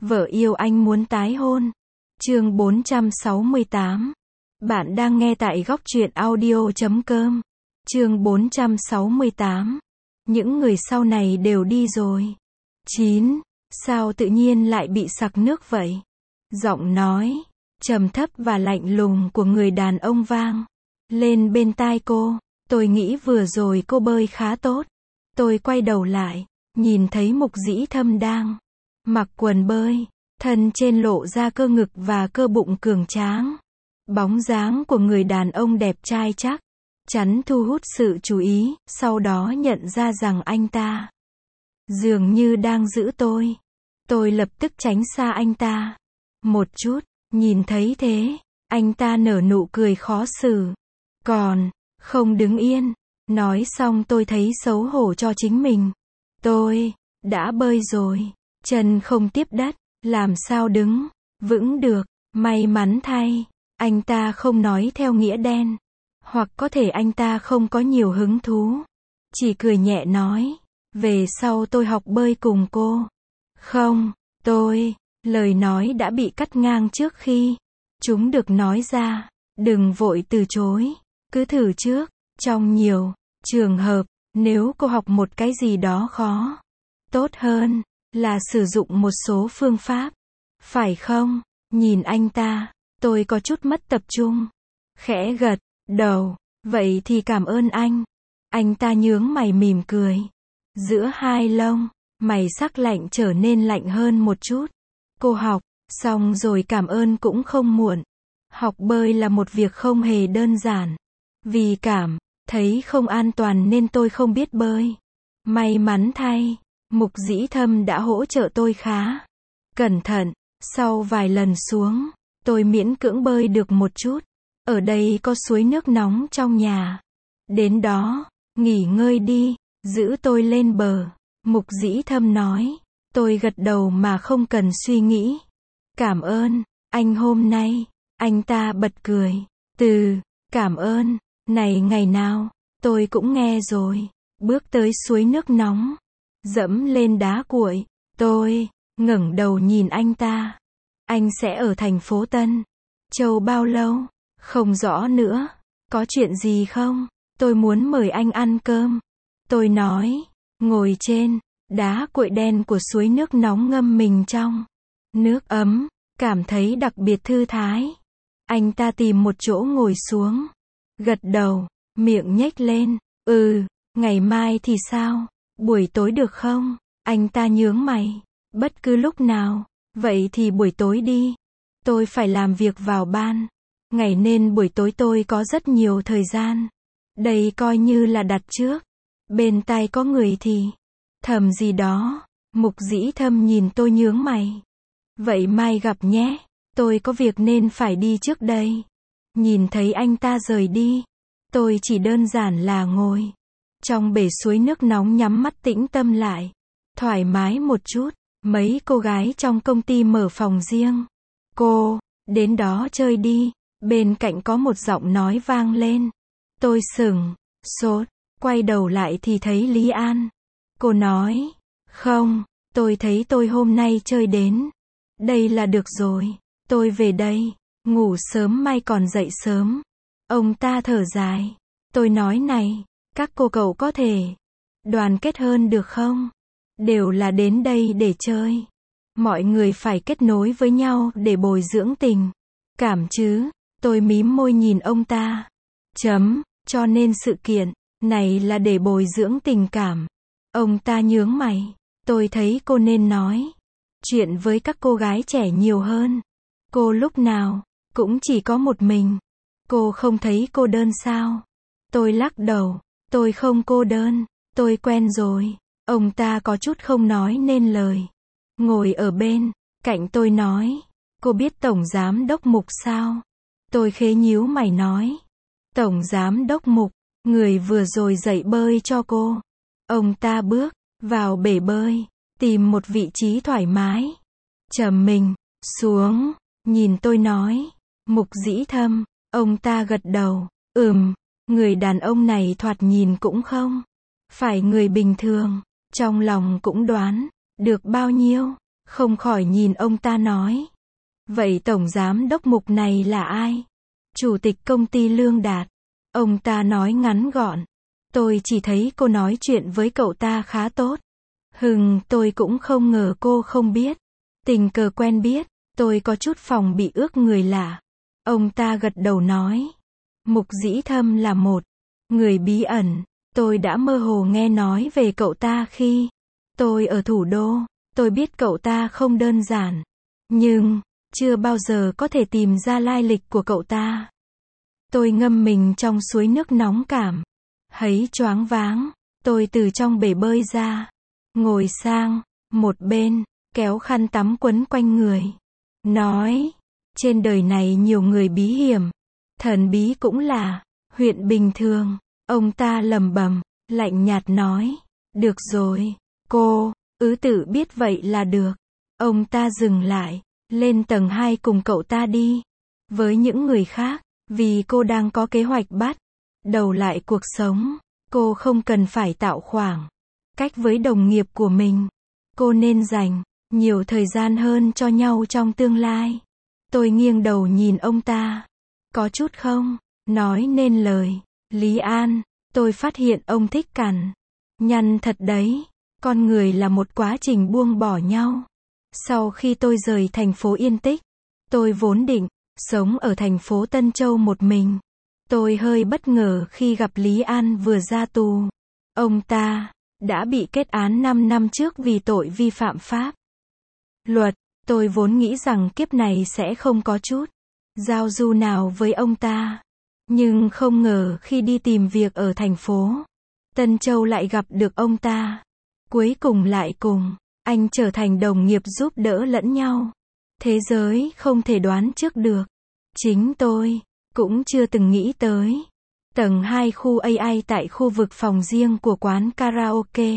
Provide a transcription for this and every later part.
Vợ yêu anh muốn tái hôn. Chương 468. Bạn đang nghe tại góc truyện audio.com. Chương 468. Những người sau này đều đi rồi. 9. Sao tự nhiên lại bị sặc nước vậy? Giọng nói trầm thấp và lạnh lùng của người đàn ông vang lên bên tai cô. Tôi nghĩ vừa rồi cô bơi khá tốt. Tôi quay đầu lại, nhìn thấy Mục Dĩ Thâm đang mặc quần bơi, thân trên lộ ra cơ ngực và cơ bụng cường tráng. Bóng dáng của người đàn ông đẹp trai chắc chắn thu hút sự chú ý, sau đó nhận ra rằng anh ta dường như đang giữ tôi. Tôi lập tức tránh xa anh ta một chút. Nhìn thấy thế, anh ta nở nụ cười khó xử, còn không đứng yên. Nói xong tôi thấy xấu hổ cho chính mình. Tôi đã bơi rồi, chân không tiếp đất, làm sao đứng vững được. May mắn thay, anh ta không nói theo nghĩa đen, hoặc có thể anh ta không có nhiều hứng thú, chỉ cười nhẹ nói, về sau tôi học bơi cùng cô. Không, lời nói đã bị cắt ngang trước khi chúng được nói ra. Đừng vội từ chối, cứ thử trước. Trong nhiều trường hợp, nếu cô học một cái gì đó khó, tốt hơn là sử dụng một số phương pháp, phải không? Nhìn anh ta, tôi có chút mất tập trung, khẽ gật đầu. Vậy thì cảm ơn anh. Anh ta nhướng mày mỉm cười. Giữa hai lông mày sắc lạnh trở nên lạnh hơn một chút. Cô học xong rồi cảm ơn cũng không muộn. Học bơi là một việc không hề đơn giản. Vì cảm thấy không an toàn nên tôi không biết bơi. May mắn thay, Mục Dĩ Thâm đã hỗ trợ tôi khá cẩn thận. Sau vài lần xuống, tôi miễn cưỡng bơi được một chút. Ở đây có suối nước nóng trong nhà. Đến đó, nghỉ ngơi đi, giữ tôi lên bờ. Mục Dĩ Thâm nói. Tôi gật đầu mà không cần suy nghĩ. Cảm ơn, anh hôm nay. Anh ta bật cười. Cảm ơn này ngày nào, tôi cũng nghe rồi. Bước tới suối nước nóng, dẫm lên đá cuội. Tôi ngẩng đầu nhìn anh ta. Anh sẽ ở thành phố Tân Châu bao lâu? Không rõ nữa. Có chuyện gì không? Tôi muốn mời anh ăn cơm. Tôi nói, ngồi trên đá cuội đen của suối nước nóng ngâm mình trong nước ấm, cảm thấy đặc biệt thư thái. Anh ta tìm một chỗ ngồi xuống, gật đầu, miệng nhếch lên. Ngày mai thì sao? Buổi tối được không? Anh ta nhướng mày. Bất cứ lúc nào. Vậy thì buổi tối đi. Tôi phải làm việc vào ban ngày nên buổi tối tôi có rất nhiều thời gian. Đây coi như là đặt trước. Bên tai có người thì thầm gì đó. Mục Dĩ Thâm nhìn tôi nhướng mày. Vậy mai gặp nhé. Tôi có việc nên phải đi trước đây. Nhìn thấy anh ta rời đi, tôi chỉ đơn giản là ngồi trong bể suối nước nóng nhắm mắt tĩnh tâm lại. Thoải mái một chút. Mấy cô gái trong công ty mở phòng riêng. Cô, đến đó chơi đi. Bên cạnh có một giọng nói vang lên. Tôi sửng sốt, quay đầu lại thì thấy Lý An. Cô nói, không, tôi thấy tôi hôm nay chơi đến đây là được rồi. Tôi về đây, ngủ sớm mai còn dậy sớm. Ông ta thở dài. Tôi nói này, các cô cậu có thể đoàn kết hơn được không? Đều là đến đây để chơi. Mọi người phải kết nối với nhau để bồi dưỡng tình cảm chứ. Tôi mím môi nhìn ông ta. Cho nên sự kiện này là để bồi dưỡng tình cảm. Ông ta nhướng mày. Tôi thấy cô nên nói chuyện với các cô gái trẻ nhiều hơn. Cô lúc nào cũng chỉ có một mình. Cô không thấy cô đơn sao? Tôi lắc đầu. Tôi không cô đơn. Tôi quen rồi. Ông ta có chút không nói nên lời. Ngồi ở bên cạnh tôi nói. Cô biết Tổng Giám Đốc Mục sao? Tôi khẽ nhíu mày nói. Tổng Giám Đốc Mục, người vừa rồi dạy bơi cho cô. Ông ta bước vào bể bơi, tìm một vị trí thoải mái, trầm mình xuống, nhìn tôi nói. Mục Dĩ Thâm. Ông ta gật đầu. Người đàn ông này thoạt nhìn cũng không phải người bình thường. Trong lòng cũng đoán được bao nhiêu. Không khỏi nhìn ông ta nói. Vậy tổng giám đốc Mục này là ai? Chủ tịch công ty Lương Đạt. Ông ta nói ngắn gọn. Tôi chỉ thấy cô nói chuyện với cậu ta khá tốt. Tôi cũng không ngờ cô không biết. Tình cờ quen biết, tôi có chút phòng bị ước người lạ. Ông ta gật đầu nói. Mục Dĩ Thâm là một người bí ẩn. Tôi đã mơ hồ nghe nói về cậu ta khi tôi ở thủ đô. Tôi biết cậu ta không đơn giản. Nhưng, chưa bao giờ có thể tìm ra lai lịch của cậu ta. Tôi ngâm mình trong suối nước nóng cảm thấy choáng váng. Tôi từ trong bể bơi ra, ngồi sang một bên, kéo khăn tắm quấn quanh người. Nói, trên đời này nhiều người bí hiểm. Thần bí cũng là huyện bình thường. Ông ta lẩm bẩm, lạnh nhạt nói. Được rồi, cô, tự biết vậy là được. Ông ta dừng lại, lên tầng 2 cùng cậu ta đi. Với những người khác, vì cô đang có kế hoạch bắt đầu lại cuộc sống, cô không cần phải tạo khoảng cách với đồng nghiệp của mình. Cô nên dành nhiều thời gian hơn cho nhau trong tương lai. Tôi nghiêng đầu nhìn ông ta. Có chút không nói nên lời. Lý An, tôi phát hiện ông thích cằn nhằn thật đấy. Con người là một quá trình buông bỏ nhau. Sau khi tôi rời thành phố Yên Tích, tôi vốn định sống ở thành phố Tân Châu một mình. Tôi hơi bất ngờ khi gặp Lý An vừa ra tù. Ông ta đã bị kết án 5 năm trước vì tội vi phạm pháp luật. Tôi vốn nghĩ rằng kiếp này sẽ không có chút giao du nào với ông ta. Nhưng không ngờ khi đi tìm việc ở thành phố Tân Châu lại gặp được ông ta. Cuối cùng lại cùng anh trở thành đồng nghiệp giúp đỡ lẫn nhau. Thế giới không thể đoán trước được. Chính tôi cũng chưa từng nghĩ tới. Tầng 2 khu AI tại khu vực phòng riêng của quán karaoke.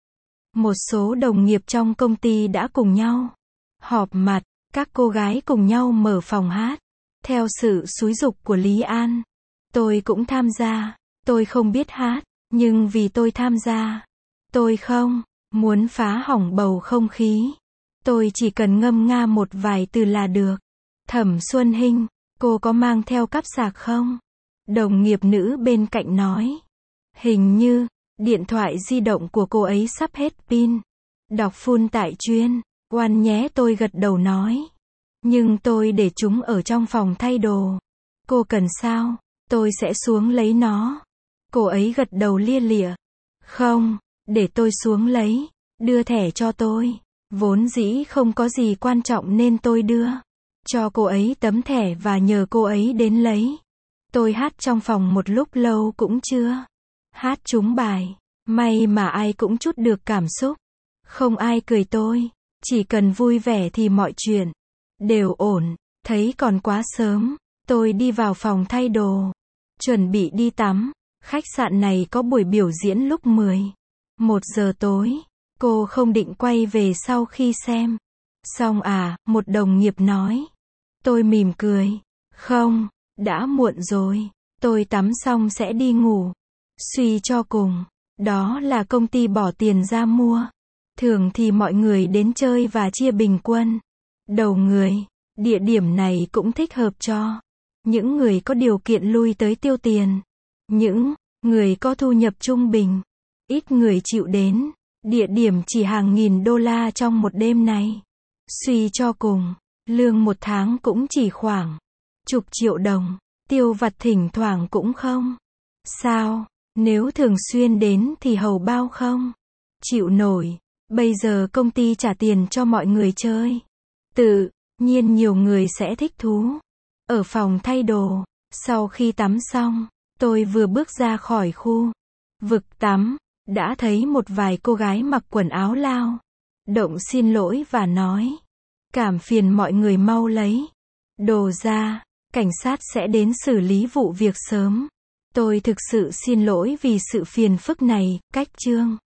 Một số đồng nghiệp trong công ty đã cùng nhau họp mặt, các cô gái cùng nhau mở phòng hát. Theo sự xúi giục của Lý An, tôi cũng tham gia. Tôi không biết hát, nhưng vì tôi tham gia, tôi không muốn phá hỏng bầu không khí. Tôi chỉ cần ngâm nga một vài từ là được. Thẩm Xuân Hinh, cô có mang theo cáp sạc không? Đồng nghiệp nữ bên cạnh nói. Hình như, điện thoại di động của cô ấy sắp hết pin. Đọc full tại chuyên quan nhé, tôi gật đầu nói. Nhưng tôi để chúng ở trong phòng thay đồ. Cô cần sao? Tôi sẽ xuống lấy nó. Cô ấy gật đầu lia lịa. Không, để tôi xuống lấy. Đưa thẻ cho tôi. Vốn dĩ không có gì quan trọng nên tôi đưa cho cô ấy tấm thẻ và nhờ cô ấy đến lấy. Tôi hát trong phòng một lúc lâu cũng chưa hát trúng bài. May mà ai cũng chút được cảm xúc. Không ai cười tôi. Chỉ cần vui vẻ thì mọi chuyện đều ổn. Thấy còn quá sớm, tôi đi vào phòng thay đồ, chuẩn bị đi tắm. Khách sạn này có buổi biểu diễn lúc 11 giờ tối. Cô không định quay về sau khi xem xong à? Một đồng nghiệp nói. Tôi mỉm cười. Không, đã muộn rồi. Tôi tắm xong sẽ đi ngủ. Suy cho cùng, đó là công ty bỏ tiền ra mua. Thường thì mọi người đến chơi và chia bình quân đầu người. Địa điểm này cũng thích hợp cho những người có điều kiện lui tới tiêu tiền. Những người có thu nhập trung bình, ít người chịu đến. Địa điểm chỉ hàng nghìn đô la trong một đêm này. Suy cho cùng, lương một tháng cũng chỉ khoảng chục triệu đồng. Tiêu vặt thỉnh thoảng cũng không sao. Nếu thường xuyên đến thì hầu bao không chịu nổi. Bây giờ công ty trả tiền cho mọi người chơi. Tự nhiên nhiều người sẽ thích thú. Ở phòng thay đồ, sau khi tắm xong, tôi vừa bước ra khỏi khu vực tắm, đã thấy một vài cô gái mặc quần áo lao động xin lỗi và nói. Cảm phiền mọi người mau lấy đồ ra, cảnh sát sẽ đến xử lý vụ việc sớm. Tôi thực sự xin lỗi vì sự phiền phức này. Cách chương